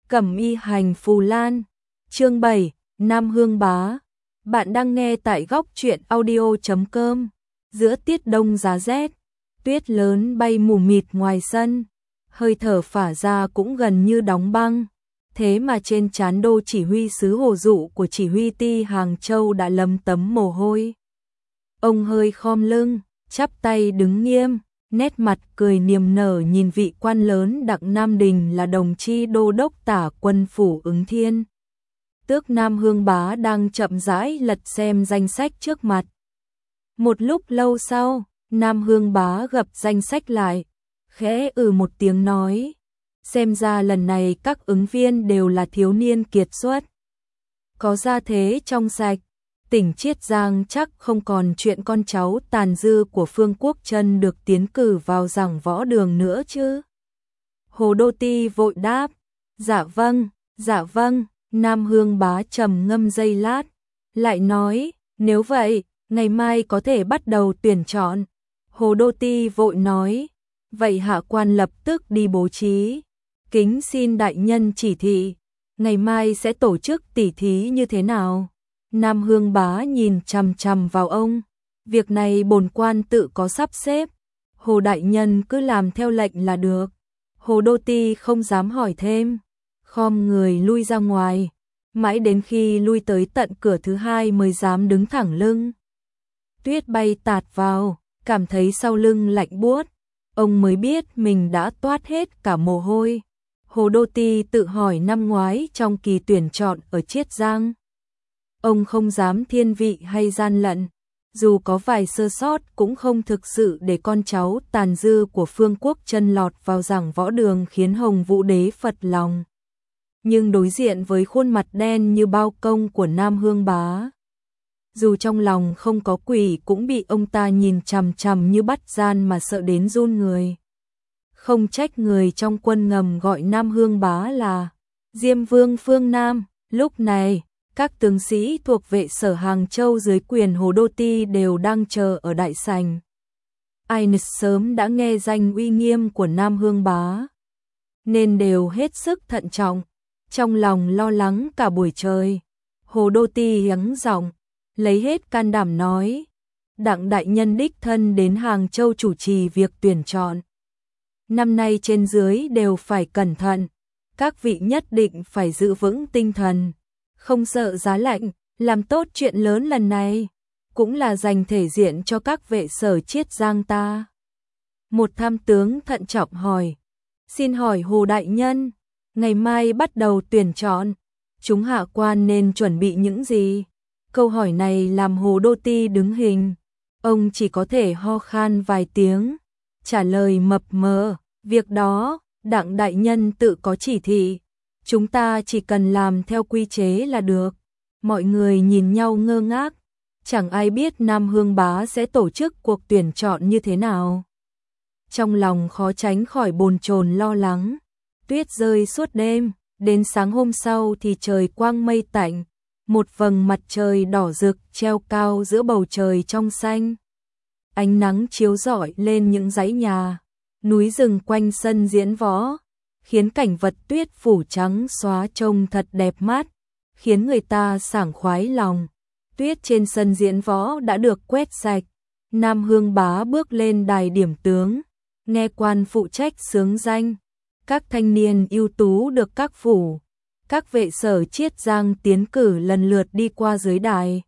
Cẩm y hành phù lan. Chương 7, Nam Hương Bá. Bạn đang nghe tại góc truyện audio.com. Giữa tiết đông giá rét, tuyết lớn bay mù mịt ngoài sân, hơi thở phả ra cũng gần như đóng băng. Thế mà trên trán đô chỉ huy sứ Hồ Dụ của chỉ huy ti Hàng Châu đã lấm tấm mồ hôi. Ông hơi khom lưng, chắp tay đứng nghiêm, nét mặt cười niềm nở nhìn vị quan lớn Đặng Nam Đình là đồng chi đô đốc tả quân phủ Ứng Thiên. Tước Nam Hương Bá đang chậm rãi lật xem danh sách trước mặt. Một lúc lâu sau, Nam Hương Bá gập danh sách lại, khẽ một tiếng nói, xem ra lần này các ứng viên đều là thiếu niên kiệt xuất, có gia thế trong sạch. Tỉnh Chiết Giang chắc không còn chuyện con cháu tàn dư của Phương Quốc Trân được tiến cử vào giảng võ đường nữa chứ? Hồ Đô Ti vội đáp, dạ vâng. Nam Hương Bá trầm ngâm giây lát, lại nói, nếu vậy, ngày mai có thể bắt đầu tuyển chọn. Hồ Đô Ti vội nói, vậy hạ quan lập tức đi bố trí. Kính xin đại nhân chỉ thị, ngày mai sẽ tổ chức tỉ thí như thế nào? Nam Hương Bá nhìn chằm chằm vào ông, việc này bổn quan tự có sắp xếp, Hồ đại nhân cứ làm theo lệnh là được. Hồ Đô Ti không dám hỏi thêm, khom người lui ra ngoài, mãi đến khi lui tới tận cửa thứ hai mới dám đứng thẳng lưng. Tuyết bay tạt vào, cảm thấy sau lưng lạnh buốt, ông mới biết mình đã toát hết cả mồ hôi. Hồ Đô Ti tự hỏi năm ngoái trong kỳ tuyển chọn ở Chiết Giang, ông không dám thiên vị hay gian lận, dù có vài sơ sót cũng không thực sự để con cháu tàn dư của Phương Quốc Trân lọt vào giảng võ đường khiến Hồng Vũ Đế phật lòng. Nhưng đối diện với khuôn mặt đen như bao công của Nam Hương Bá, dù trong lòng không có quỷ cũng bị ông ta nhìn chằm chằm như bắt gian mà sợ đến run người. Không trách người trong quân ngầm gọi Nam Hương Bá là Diêm Vương phương Nam. Lúc này, các tướng sĩ thuộc vệ sở Hàng Châu dưới quyền Hồ Đô Ti đều đang chờ ở đại sảnh. Ai sớm đã nghe danh uy nghiêm của Nam Hương Bá, nên đều hết sức thận trọng, trong lòng lo lắng cả buổi trời. Hồ Đô Ti hắng giọng, lấy hết can đảm nói, Đặng đại nhân đích thân đến Hàng Châu chủ trì việc tuyển chọn. Năm nay trên dưới đều phải cẩn thận, các vị nhất định phải giữ vững tinh thần, không sợ giá lạnh, làm tốt chuyện lớn lần này, cũng là dành thể diện cho các vệ sở Chiết Giang ta. Một tham tướng thận trọng hỏi, xin hỏi Hồ đại nhân, ngày mai bắt đầu tuyển chọn, chúng hạ quan nên chuẩn bị những gì? Câu hỏi này làm Hồ Đô Ti đứng hình, ông chỉ có thể ho khan vài tiếng, trả lời mập mờ, việc đó, Đặng đại nhân tự có chỉ thị, chúng ta chỉ cần làm theo quy chế là được. Mọi người nhìn nhau ngơ ngác, chẳng ai biết Nam Hương Bá sẽ tổ chức cuộc tuyển chọn như thế nào. Trong lòng khó tránh khỏi bồn chồn lo lắng. Tuyết rơi suốt đêm, đến sáng hôm sau thì trời quang mây tạnh, một vầng mặt trời đỏ rực treo cao giữa bầu trời trong xanh. Ánh nắng chiếu rọi lên những dãy nhà, núi rừng quanh sân diễn võ, khiến cảnh vật tuyết phủ trắng xóa trông thật đẹp mắt, khiến người ta sảng khoái lòng. Tuyết trên sân diễn võ đã được quét sạch, Nam Hương Bá bước lên đài điểm tướng, nghe quan phụ trách xướng danh. Các thanh niên ưu tú được các phủ, các vệ sở Chiết Giang tiến cử lần lượt đi qua dưới đài,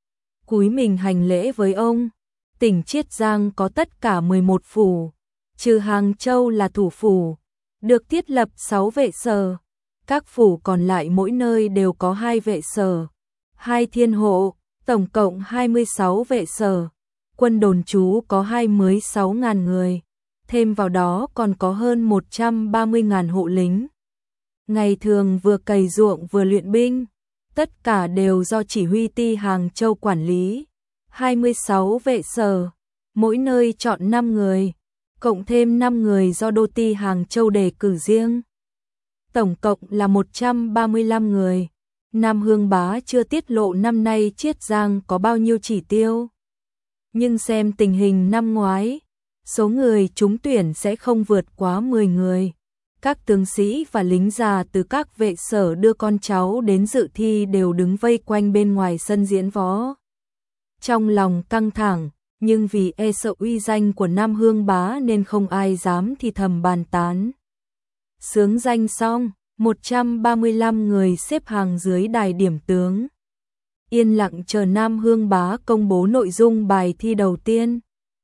cúi mình hành lễ với ông. Tỉnh Chiết Giang có tất cả 11 phủ, trừ Hàng Châu là thủ phủ, được thiết lập 6 vệ sở. Các phủ còn lại mỗi nơi đều có 2 vệ sở, 2 thiên hộ, tổng cộng 26 vệ sở. Quân đồn trú có 26.000 người, thêm vào đó còn có hơn 130.000 hộ lính. Ngày thường vừa cày ruộng vừa luyện binh, tất cả đều do chỉ huy ti Hàng Châu quản lý. 26 vệ sở, mỗi nơi chọn 5 người, cộng thêm 5 người do Đô Ti Hàng Châu đề cử riêng. Tổng cộng là 135 người. Nam Hương Bá chưa tiết lộ năm nay Chiết Giang có bao nhiêu chỉ tiêu. Nhưng xem tình hình năm ngoái, số người trúng tuyển sẽ không vượt quá 10 người. Các tướng sĩ và lính già từ các vệ sở đưa con cháu đến dự thi đều đứng vây quanh bên ngoài sân diễn võ. Trong lòng căng thẳng, nhưng vì e sợ uy danh của Nam Hương Bá nên không ai dám thì thầm bàn tán. Xướng danh xong, 135 người xếp hàng dưới đài điểm tướng. Yên lặng chờ Nam Hương Bá công bố nội dung bài thi đầu tiên.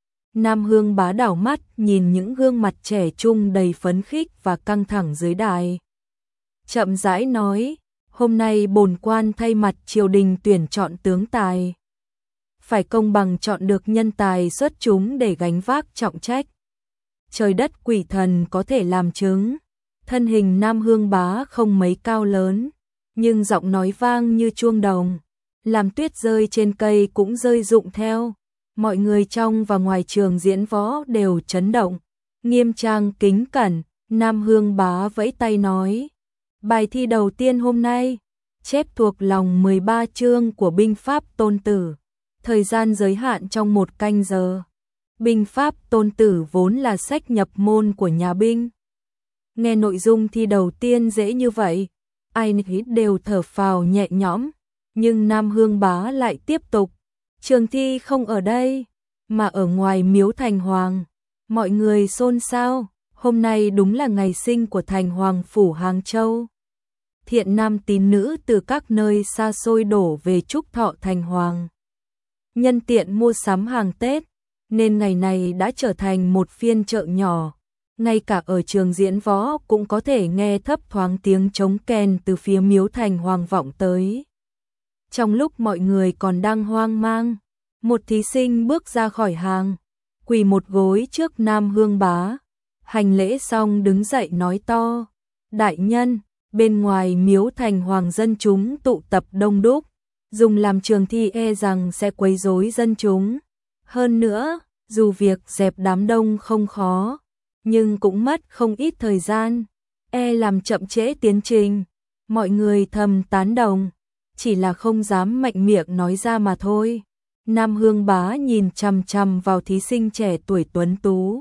Nam Hương Bá đảo mắt nhìn những gương mặt trẻ trung đầy phấn khích và căng thẳng dưới đài. Chậm rãi nói, hôm nay bổn quan thay mặt triều đình tuyển chọn tướng tài. Phải công bằng chọn được nhân tài xuất chúng để gánh vác trọng trách. Trời đất quỷ thần có thể làm chứng. Thân hình Nam Hương Bá không mấy cao lớn, nhưng giọng nói vang như chuông đồng, làm tuyết rơi trên cây cũng rơi rụng theo. Mọi người trong và ngoài trường diễn võ đều chấn động, nghiêm trang kính cẩn. Nam Hương Bá vẫy tay nói, bài thi đầu tiên hôm nay, chép thuộc lòng 13 chương của binh pháp Tôn Tử, thời gian giới hạn trong 1 canh giờ. Binh pháp Tôn Tử vốn là sách nhập môn của nhà binh. Nghe nội dung thi đầu tiên dễ như vậy, ai nấy đều thở phào nhẹ nhõm, nhưng Nam Hương Bá lại tiếp tục, trường thi không ở đây, mà ở ngoài miếu Thành Hoàng. Mọi người xôn xao, hôm nay đúng là ngày sinh của Thành Hoàng phủ Hàng Châu. Thiện nam tín nữ từ các nơi xa xôi đổ về chúc thọ Thành Hoàng. Nhân tiện mua sắm hàng Tết, nên ngày này đã trở thành một phiên chợ nhỏ. Ngay cả ở trường diễn võ cũng có thể nghe thấp thoáng tiếng trống kèn từ phía miếu Thành Hoàng vọng tới. Trong lúc mọi người còn đang hoang mang, một thí sinh bước ra khỏi hàng, quỳ một gối trước Nam Hương Bá. Hành lễ xong đứng dậy nói to, đại nhân, bên ngoài miếu Thành Hoàng dân chúng tụ tập đông đúc, dùng làm trường thi e rằng sẽ quấy rối dân chúng. Hơn nữa, dù việc dẹp đám đông không khó, nhưng cũng mất không ít thời gian, e làm chậm trễ tiến trình. Mọi người thầm tán đồng, chỉ là không dám mạnh miệng nói ra mà thôi. Nam Hương Bá nhìn chằm chằm vào thí sinh trẻ tuổi tuấn tú,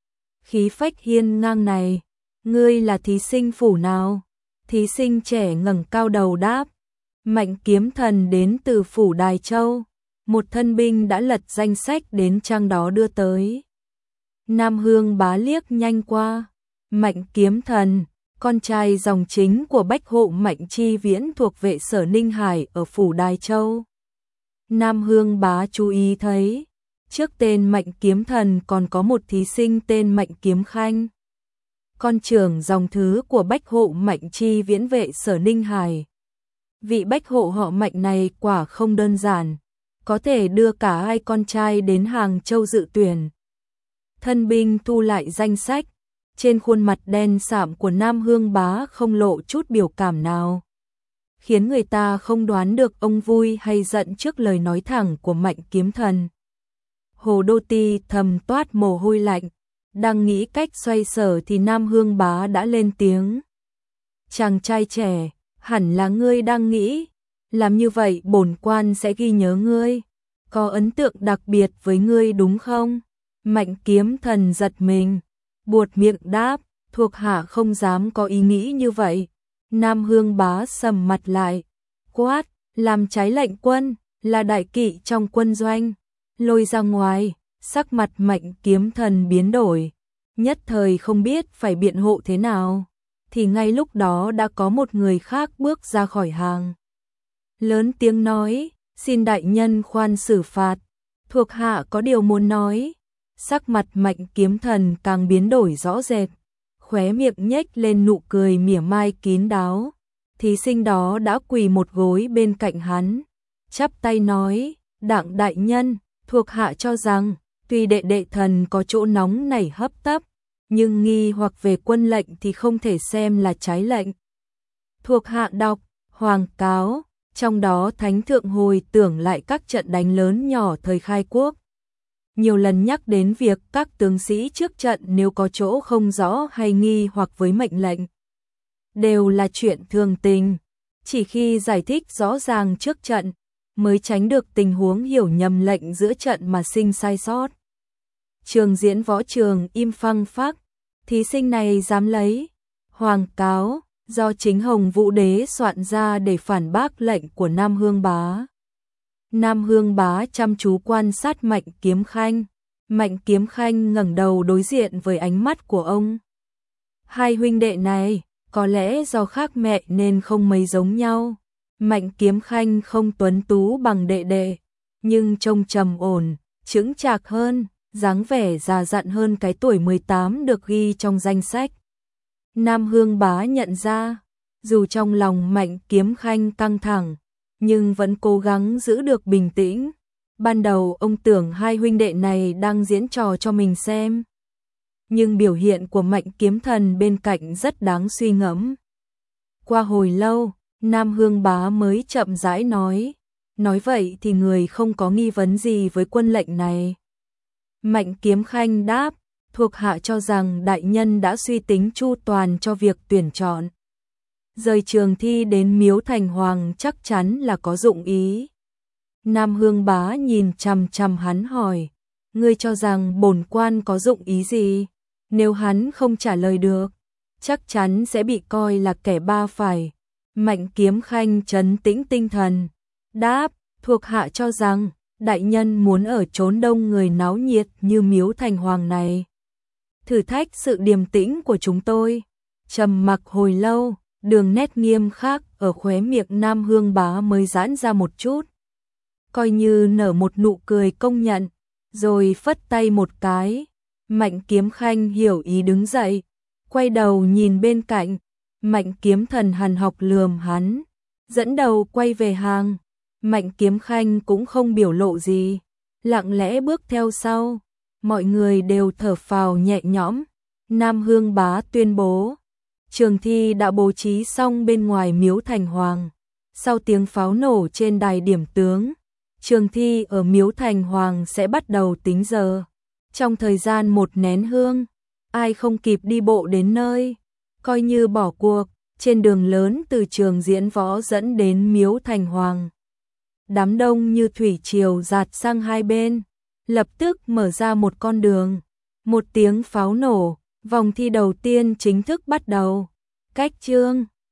khí phách hiên ngang này, ngươi là thí sinh phủ nào? Thí sinh trẻ ngẩng cao đầu đáp, Mạnh Kiếm Thần đến từ phủ Đài Châu. Một thân binh đã lật danh sách đến trang đó đưa tới. Nam Hương Bá liếc nhanh qua, Mạnh Kiếm Thần, con trai dòng chính của Bách Hộ Mạnh Chi Viễn thuộc vệ sở Ninh Hải ở phủ Đài Châu. Nam Hương Bá chú ý thấy, trước tên Mạnh Kiếm Thần còn có một thí sinh tên Mạnh Kiếm Khanh, con trưởng dòng thứ của Bách Hộ Mạnh Chi Viễn vệ sở Ninh Hải. Vị Bách Hộ họ Mạnh này quả không đơn giản, có thể đưa cả hai con trai đến Hàng Châu dự tuyển. Thân binh thu lại danh sách, trên khuôn mặt đen sạm của Nam Hương Bá không lộ chút biểu cảm nào, khiến người ta không đoán được ông vui hay giận trước lời nói thẳng của Mạnh Kiếm Thần. Hồ Đô Ti thầm toát mồ hôi lạnh, đang nghĩ cách xoay sở thì Nam Hương Bá đã lên tiếng. Chàng trai trẻ, hẳn là ngươi đang nghĩ, làm như vậy bổn quan sẽ ghi nhớ ngươi, có ấn tượng đặc biệt với ngươi đúng không? Mạnh Kiếm Thần giật mình, buột miệng đáp, thuộc hạ không dám có ý nghĩ như vậy. Nam Hương Bá sầm mặt lại, quát, làm trái lệnh quân, là đại kỵ trong quân doanh, lôi ra ngoài. Sắc mặt Mạnh Kiếm Thần biến đổi, nhất thời không biết phải biện hộ thế nào, thì ngay lúc đó đã có một người khác bước ra khỏi hàng. Lớn tiếng nói, xin đại nhân khoan xử phạt, thuộc hạ có điều muốn nói. Sắc mặt Mạnh Kiếm Thần càng biến đổi rõ rệt, khóe miệng nhếch lên nụ cười mỉa mai kín đáo. Thí sinh đó đã quỳ một gối bên cạnh hắn, chắp tay nói, đặng đại nhân, thuộc hạ cho rằng, tuy đệ đệ thần có chỗ nóng nảy hấp tấp, nhưng nghi hoặc về quân lệnh thì không thể xem là trái lệnh. Thuộc hạ đọc, Hoàng Cáo, trong đó Thánh Thượng hồi tưởng lại các trận đánh lớn nhỏ thời khai quốc. Nhiều lần nhắc đến việc các tướng sĩ trước trận nếu có chỗ không rõ hay nghi hoặc với mệnh lệnh, đều là chuyện thường tình, chỉ khi giải thích rõ ràng trước trận, mới tránh được tình huống hiểu nhầm lệnh giữa trận mà sinh sai sót. Trường diễn võ trường im phăng phắc, thí sinh này dám lấy Hoàng cáo, do chính Hồng Vũ Đế soạn ra để phản bác lệnh của Nam Hương Bá. Nam Hương Bá chăm chú quan sát Mạnh Kiếm Khanh. Mạnh Kiếm Khanh ngẩng đầu đối diện với ánh mắt của ông. Hai huynh đệ này, có lẽ do khác mẹ nên không mấy giống nhau. Mạnh Kiếm Khanh không tuấn tú bằng đệ đệ, nhưng trông trầm ổn, chững chạc hơn, dáng vẻ già dặn hơn cái tuổi 18 được ghi trong danh sách. Nam Hương Bá nhận ra, dù trong lòng Mạnh Kiếm Khanh căng thẳng, nhưng vẫn cố gắng giữ được bình tĩnh. Ban đầu ông tưởng hai huynh đệ này đang diễn trò cho mình xem. Nhưng biểu hiện của Mạnh Kiếm Thần bên cạnh rất đáng suy ngẫm. Qua hồi lâu, Nam Hương Bá mới chậm rãi nói vậy thì người không có nghi vấn gì với quân lệnh này. Mạnh Kiếm Khanh đáp, thuộc hạ cho rằng đại nhân đã suy tính chu toàn cho việc tuyển chọn. Rời Trường Thi đến Miếu Thành Hoàng chắc chắn là có dụng ý. Nam Hương Bá nhìn chằm chằm hắn hỏi, ngươi cho rằng bổn quan có dụng ý gì? Nếu hắn không trả lời được, chắc chắn sẽ bị coi là kẻ ba phải. Mạnh Kiếm Khanh trấn tĩnh tinh thần, đáp, thuộc hạ cho rằng đại nhân muốn ở chốn đông người náo nhiệt như Miếu Thành Hoàng này thử thách sự điềm tĩnh của chúng tôi. Trầm mặc hồi lâu, đường nét nghiêm khắc ở khóe miệng Nam Hương Bá mới giãn ra một chút, coi như nở một nụ cười công nhận, rồi phất tay một cái. Mạnh Kiếm Khanh hiểu ý đứng dậy, quay đầu nhìn bên cạnh. Mạnh Kiếm Thần hằn học lườm hắn, dẫn đầu quay về hàng. Mạnh Kiếm Khanh cũng không biểu lộ gì, lặng lẽ bước theo sau. Mọi người đều thở phào nhẹ nhõm. Nam Hương Bá tuyên bố, Trường Thi đã bố trí xong bên ngoài Miếu Thành Hoàng. Sau tiếng pháo nổ trên đài điểm tướng, Trường Thi ở Miếu Thành Hoàng sẽ bắt đầu tính giờ. Trong thời gian 1 nén hương, ai không kịp đi bộ đến nơi, coi như bỏ cuộc. Trên đường lớn từ trường diễn võ dẫn đến Miếu Thành Hoàng, đám đông như thủy triều dạt sang hai bên, lập tức mở ra một con đường. Một tiếng pháo nổ, vòng thi đầu tiên chính thức bắt đầu. Cách chương